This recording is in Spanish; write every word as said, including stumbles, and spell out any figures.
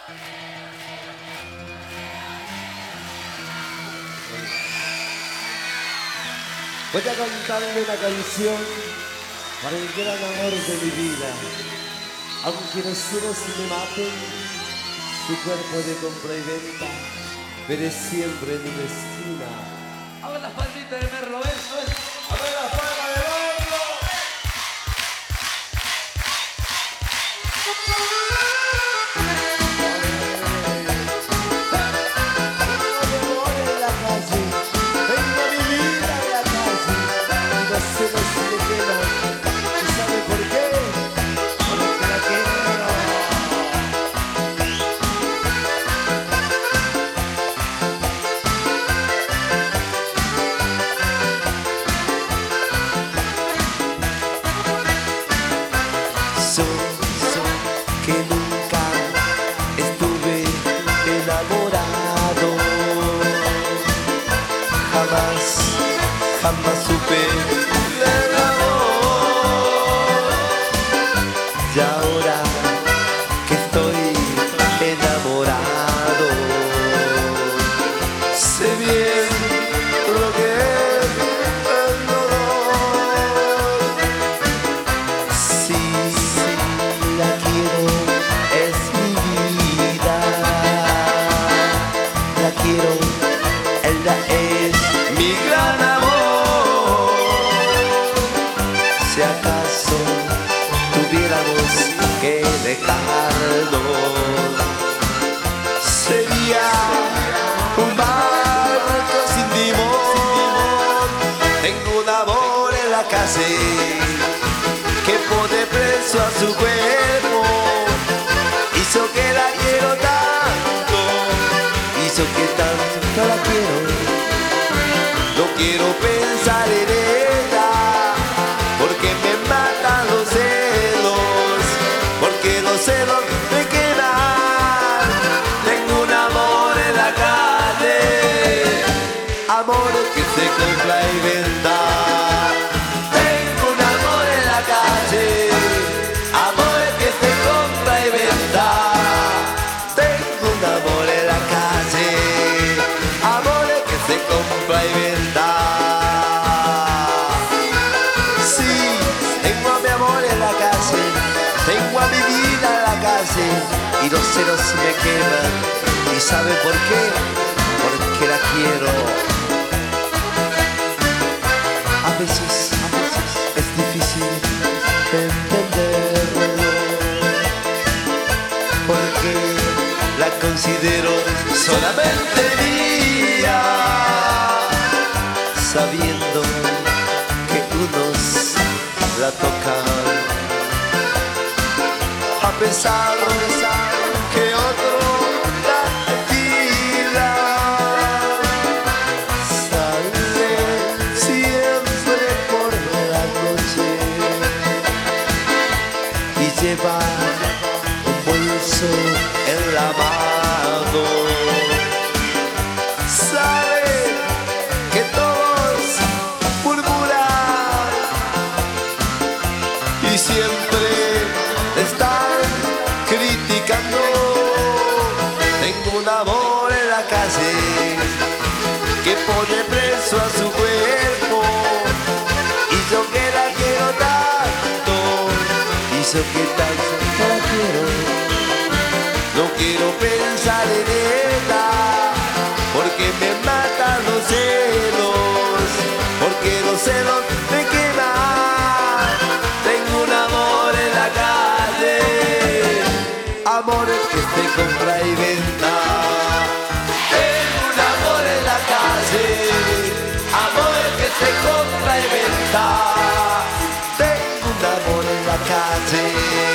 Voy a cantarle una canción para el gran amor de mi vida. Aunque los cielos me maten, su cuerpo de compra y venta, veré siempre en una esquina. A ver las palmitas de Merlo, eso es. A ver las palmas de Merlo. Que nunca estuve enamorado, jamás, jamás supe del amor. Y ahora que estoy enamorado, sé bien lo que es el dolor. Sí, la quiero, es mi vida. La quiero, ella es mi gran amor. Si acaso tuviéramos que dejarlo, sería un barco sin timón. Tengo un amor en la calle que pone preso a su cuerpo, hizo que la quiero tanto, hizo que tanto la quiero. No quiero pensar en ella, porque me matan los celos, porque los celos me quedan. Tengo un amor en la calle, amor que se compra y venda. Amor que se compra y venda. Tengo un amor en la calle, amor que se compra y venda. Sí, tengo a mi amor en la calle, tengo a mi vida en la calle, y los celos me queman. ¿Y sabe por qué? Porque la quiero. A veces, a veces es difícil entenderlo, porque la considero solamente mía, sabiendo que unos la tocan, a pesar que otro la tira. Sale siempre por la noche y lleva un bolso en la mano. Sabe que todos murmuran y siempre están criticando. Tengo un amor en la calle que pone preso a su cuerpo, y yo que la quiero tanto, hizo que tanto la quiero. No quiero pensar en ella, porque me matan los celos, porque los celos me queman. Tengo un amor en la calle, amor que se compra y venda. Tengo un amor en la calle, amor que se compra y venda. Tengo un amor en la calle.